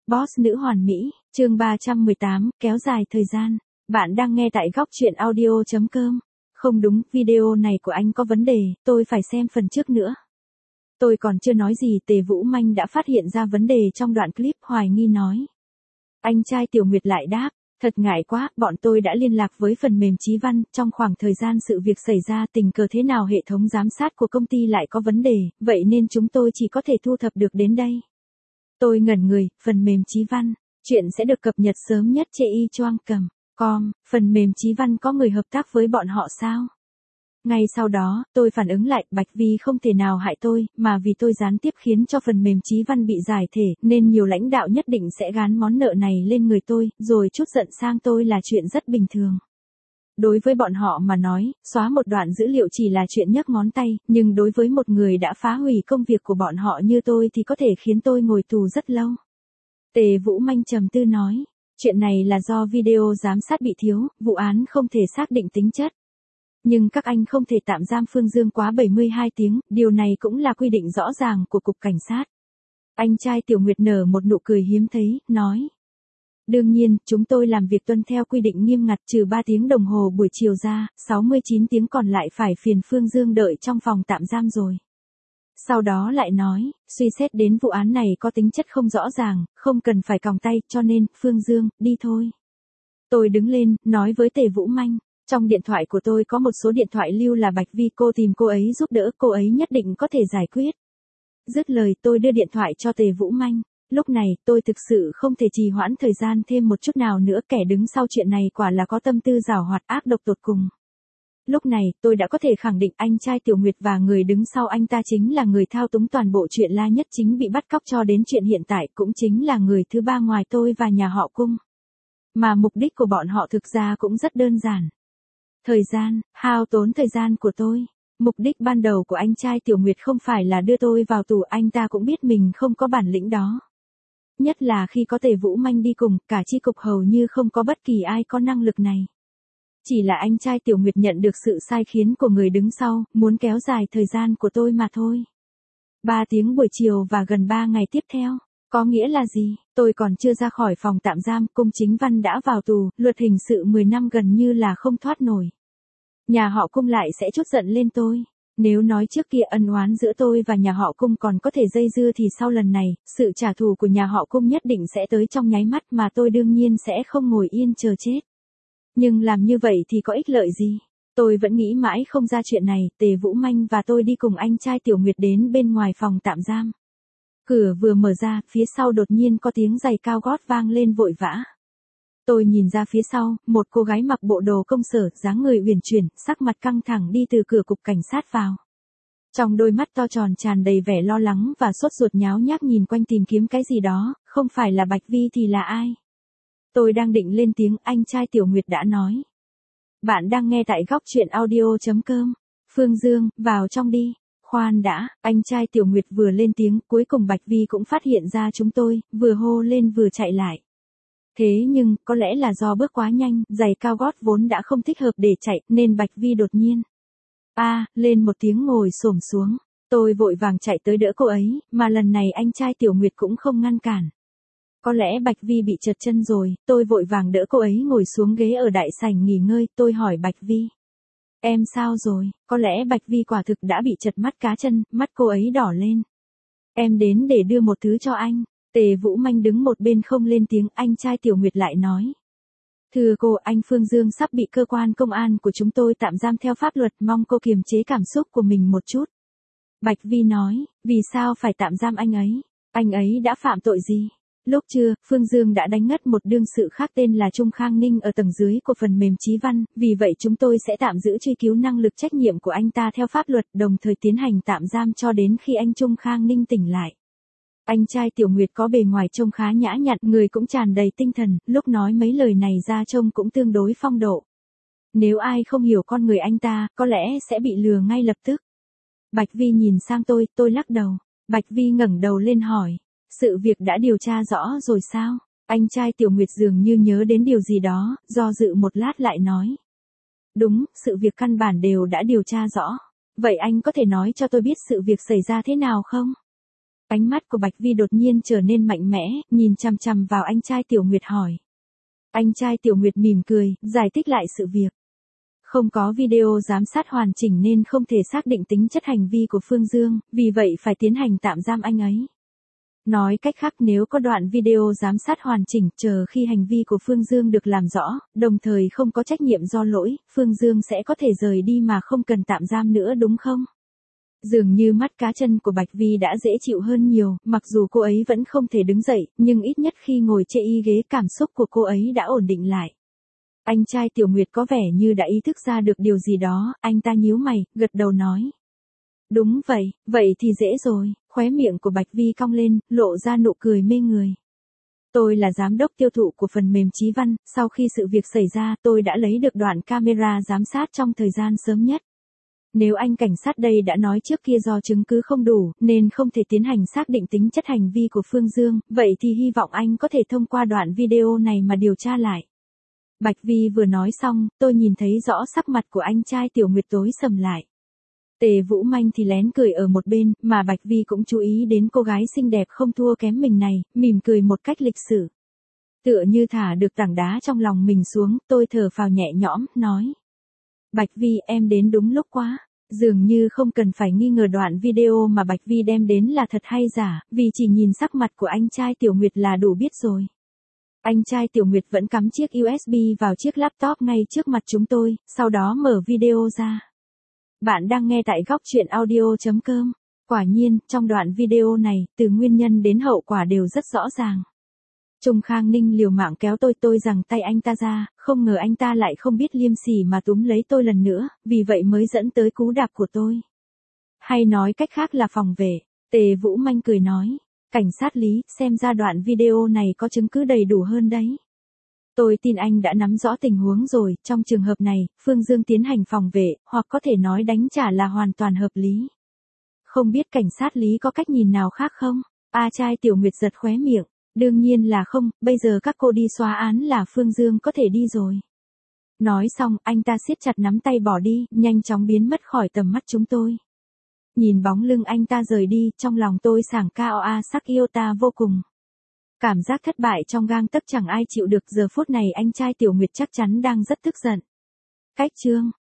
Boss nữ hoàn mỹ, chương 318, kéo dài thời gian. Bạn đang nghe tại góc truyện audio.com. Không đúng, video này của anh có vấn đề, tôi phải xem phần trước nữa. Tôi còn chưa nói gì, Tề Vũ Manh đã phát hiện ra vấn đề trong đoạn clip, hoài nghi nói. Anh trai Tiểu Nguyệt lại đáp, thật ngại quá, bọn tôi đã liên lạc với phần mềm Chí Văn, trong khoảng thời gian sự việc xảy ra tình cờ thế nào hệ thống giám sát của công ty lại có vấn đề, vậy nên chúng tôi chỉ có thể thu thập được đến đây. Tôi ngẩn người, phần mềm Chí Văn, chuyện sẽ được cập nhật sớm nhất trên y-choang.com, phần mềm Chí Văn có người hợp tác với bọn họ sao? Ngay sau đó, tôi phản ứng lại, Bạch Vi không thể nào hại tôi, mà vì tôi gián tiếp khiến cho phần mềm Chí Văn bị giải thể, nên nhiều lãnh đạo nhất định sẽ gán món nợ này lên người tôi, rồi trút giận sang tôi là chuyện rất bình thường. Đối với bọn họ mà nói, xóa một đoạn dữ liệu chỉ là chuyện nhấc ngón tay, nhưng đối với một người đã phá hủy công việc của bọn họ như tôi thì có thể khiến tôi ngồi tù rất lâu. Tề Vũ Manh trầm tư nói, chuyện này là do video giám sát bị thiếu, vụ án không thể xác định tính chất. Nhưng các anh không thể tạm giam Phương Dương quá 72 tiếng, điều này cũng là quy định rõ ràng của Cục Cảnh sát. Anh trai Tiểu Nguyệt nở một nụ cười hiếm thấy, nói. Đương nhiên, chúng tôi làm việc tuân theo quy định nghiêm ngặt, trừ 3 tiếng đồng hồ buổi chiều ra, 69 tiếng còn lại phải phiền Phương Dương đợi trong phòng tạm giam rồi. Sau đó lại nói, suy xét đến vụ án này có tính chất không rõ ràng, không cần phải còng tay, cho nên, Phương Dương, đi thôi. Tôi đứng lên, nói với Tề Vũ Manh. Trong điện thoại của tôi có một số điện thoại lưu là Bạch Vi, cô tìm cô ấy giúp đỡ, cô ấy nhất định có thể giải quyết. Dứt lời tôi đưa điện thoại cho Tề Vũ Manh. Lúc này tôi thực sự không thể trì hoãn thời gian thêm một chút nào nữa, kẻ đứng sau chuyện này quả là có tâm tư giảo hoạt ác độc tột cùng. Lúc này tôi đã có thể khẳng định anh trai Tiểu Nguyệt và người đứng sau anh ta chính là người thao túng toàn bộ chuyện La Nhất Chính bị bắt cóc cho đến chuyện hiện tại, cũng chính là người thứ ba ngoài tôi và nhà họ Cung. Mà mục đích của bọn họ thực ra cũng rất đơn giản. Thời gian, hao tốn thời gian của tôi. Mục đích ban đầu của anh trai Tiểu Nguyệt không phải là đưa tôi vào tù, anh ta cũng biết mình không có bản lĩnh đó. Nhất là khi có Tề Vũ Manh đi cùng, cả chi cục hầu như không có bất kỳ ai có năng lực này. Chỉ là anh trai Tiểu Nguyệt nhận được sự sai khiến của người đứng sau, muốn kéo dài thời gian của tôi mà thôi. 3 tiếng buổi chiều và gần 3 ngày tiếp theo. Có nghĩa là gì? Tôi còn chưa ra khỏi phòng tạm giam, Cung Chính Văn đã vào tù, luật hình sự 10 năm gần như là không thoát nổi. Nhà họ Cung lại sẽ trút giận lên tôi. Nếu nói trước kia ân oán giữa tôi và nhà họ Cung còn có thể dây dưa thì sau lần này, sự trả thù của nhà họ Cung nhất định sẽ tới trong nháy mắt mà tôi đương nhiên sẽ không ngồi yên chờ chết. Nhưng làm như vậy thì có ích lợi gì? Tôi vẫn nghĩ mãi không ra chuyện này, Tề Vũ Manh và tôi đi cùng anh trai Tiểu Nguyệt đến bên ngoài phòng tạm giam. Cửa vừa mở ra, phía sau đột nhiên có tiếng giày cao gót vang lên vội vã. Tôi nhìn ra phía sau, một cô gái mặc bộ đồ công sở, dáng người uyển chuyển, sắc mặt căng thẳng đi từ cửa Cục Cảnh sát vào. Trong đôi mắt to tròn tràn đầy vẻ lo lắng và sốt ruột nháo nhác nhìn quanh tìm kiếm cái gì đó, không phải là Bạch Vi thì là ai? Tôi đang định lên tiếng, anh trai Tiểu Nguyệt đã nói. Bạn đang nghe tại góc truyện audio.com. Phương Dương, vào trong đi. Khoan đã, anh trai Tiểu Nguyệt vừa lên tiếng, cuối cùng Bạch Vi cũng phát hiện ra chúng tôi, vừa hô lên vừa chạy lại. Thế nhưng, có lẽ là do bước quá nhanh, giày cao gót vốn đã không thích hợp để chạy, nên Bạch Vi đột nhiên. Lên một tiếng ngồi xổm xuống. Tôi vội vàng chạy tới đỡ cô ấy, mà lần này anh trai Tiểu Nguyệt cũng không ngăn cản. Có lẽ Bạch Vi bị trật chân rồi, tôi vội vàng đỡ cô ấy ngồi xuống ghế ở đại sảnh nghỉ ngơi, tôi hỏi Bạch Vi. Em sao rồi? Có lẽ Bạch Vi quả thực đã bị trật mắt cá chân, mắt cô ấy đỏ lên. Em đến để đưa một thứ cho anh. Tề Vũ Manh đứng một bên không lên tiếng, anh trai Tiểu Nguyệt lại nói. Thưa cô, anh Phương Dương sắp bị cơ quan công an của chúng tôi tạm giam theo pháp luật, mong cô kiềm chế cảm xúc của mình một chút. Bạch Vi nói, vì sao phải tạm giam anh ấy? Anh ấy đã phạm tội gì? Lúc trưa, Phương Dương đã đánh ngất một đương sự khác tên là Trung Khang Ninh ở tầng dưới của phần mềm Chí Văn, vì vậy chúng tôi sẽ tạm giữ truy cứu năng lực trách nhiệm của anh ta theo pháp luật, đồng thời tiến hành tạm giam cho đến khi anh Trung Khang Ninh tỉnh lại. Anh trai Tiểu Nguyệt có bề ngoài trông khá nhã nhặn, người cũng tràn đầy tinh thần, lúc nói mấy lời này ra trông cũng tương đối phong độ. Nếu ai không hiểu con người anh ta, có lẽ sẽ bị lừa ngay lập tức. Bạch Vi nhìn sang tôi lắc đầu. Bạch Vi ngẩng đầu lên hỏi. Sự việc đã điều tra rõ rồi sao? Anh trai Tiểu Nguyệt dường như nhớ đến điều gì đó, do dự một lát lại nói. Đúng, sự việc căn bản đều đã điều tra rõ. Vậy anh có thể nói cho tôi biết sự việc xảy ra thế nào không? Ánh mắt của Bạch Vi đột nhiên trở nên mạnh mẽ, nhìn chằm chằm vào anh trai Tiểu Nguyệt hỏi. Anh trai Tiểu Nguyệt mỉm cười, giải thích lại sự việc. Không có video giám sát hoàn chỉnh nên không thể xác định tính chất hành vi của Phương Dương, vì vậy phải tiến hành tạm giam anh ấy. Nói cách khác, nếu có đoạn video giám sát hoàn chỉnh, chờ khi hành vi của Phương Dương được làm rõ, đồng thời không có trách nhiệm do lỗi, Phương Dương sẽ có thể rời đi mà không cần tạm giam nữa đúng không? Dường như mắt cá chân của Bạch Vi đã dễ chịu hơn nhiều, mặc dù cô ấy vẫn không thể đứng dậy, nhưng ít nhất khi ngồi trên y ghế cảm xúc của cô ấy đã ổn định lại. Anh trai Tiểu Nguyệt có vẻ như đã ý thức ra được điều gì đó, anh ta nhíu mày, gật đầu nói. Đúng vậy, vậy thì dễ rồi, khóe miệng của Bạch Vi cong lên, lộ ra nụ cười mê người. Tôi là giám đốc tiêu thụ của phần mềm Chí Văn, sau khi sự việc xảy ra tôi đã lấy được đoạn camera giám sát trong thời gian sớm nhất. Nếu anh cảnh sát đây đã nói trước kia do chứng cứ không đủ, nên không thể tiến hành xác định tính chất hành vi của Phương Dương, vậy thì hy vọng anh có thể thông qua đoạn video này mà điều tra lại. Bạch Vi vừa nói xong, tôi nhìn thấy rõ sắc mặt của anh trai Tiểu Nguyệt tối sầm lại. Tề Vũ Manh thì lén cười ở một bên, mà Bạch Vi cũng chú ý đến cô gái xinh đẹp không thua kém mình này, mỉm cười một cách lịch sự. Tựa như thả được tảng đá trong lòng mình xuống, tôi thở phào nhẹ nhõm, nói. Bạch Vi, em đến đúng lúc quá. Dường như không cần phải nghi ngờ đoạn video mà Bạch Vi đem đến là thật hay giả, vì chỉ nhìn sắc mặt của anh trai Tiểu Nguyệt là đủ biết rồi. Anh trai Tiểu Nguyệt vẫn cắm chiếc USB vào chiếc laptop ngay trước mặt chúng tôi, sau đó mở video ra. Bạn đang nghe tại góc truyện audio.com. Quả nhiên, trong đoạn video này, từ nguyên nhân đến hậu quả đều rất rõ ràng. Trung Khang Ninh liều mạng kéo tôi giằng tay anh ta ra, không ngờ anh ta lại không biết liêm sỉ mà túm lấy tôi lần nữa, vì vậy mới dẫn tới cú đạp của tôi. Hay nói cách khác là phòng vệ, Tề Vũ Manh cười nói. Cảnh sát Lý, xem ra đoạn video này có chứng cứ đầy đủ hơn đấy. Tôi tin anh đã nắm rõ tình huống rồi, trong trường hợp này, Phương Dương tiến hành phòng vệ, hoặc có thể nói đánh trả là hoàn toàn hợp lý. Không biết cảnh sát Lý có cách nhìn nào khác không? Trai Tiểu Nguyệt giật khóe miệng. Đương nhiên là không, bây giờ các cô đi xóa án là Phương Dương có thể đi rồi. Nói xong, anh ta siết chặt nắm tay bỏ đi, nhanh chóng biến mất khỏi tầm mắt chúng tôi. Nhìn bóng lưng anh ta rời đi, trong lòng tôi sảng KOA sắc yêu ta vô cùng. Cảm giác thất bại trong gang tấc chẳng ai chịu được, giờ phút này anh trai Tiểu Nguyệt chắc chắn đang rất tức giận. Cách chương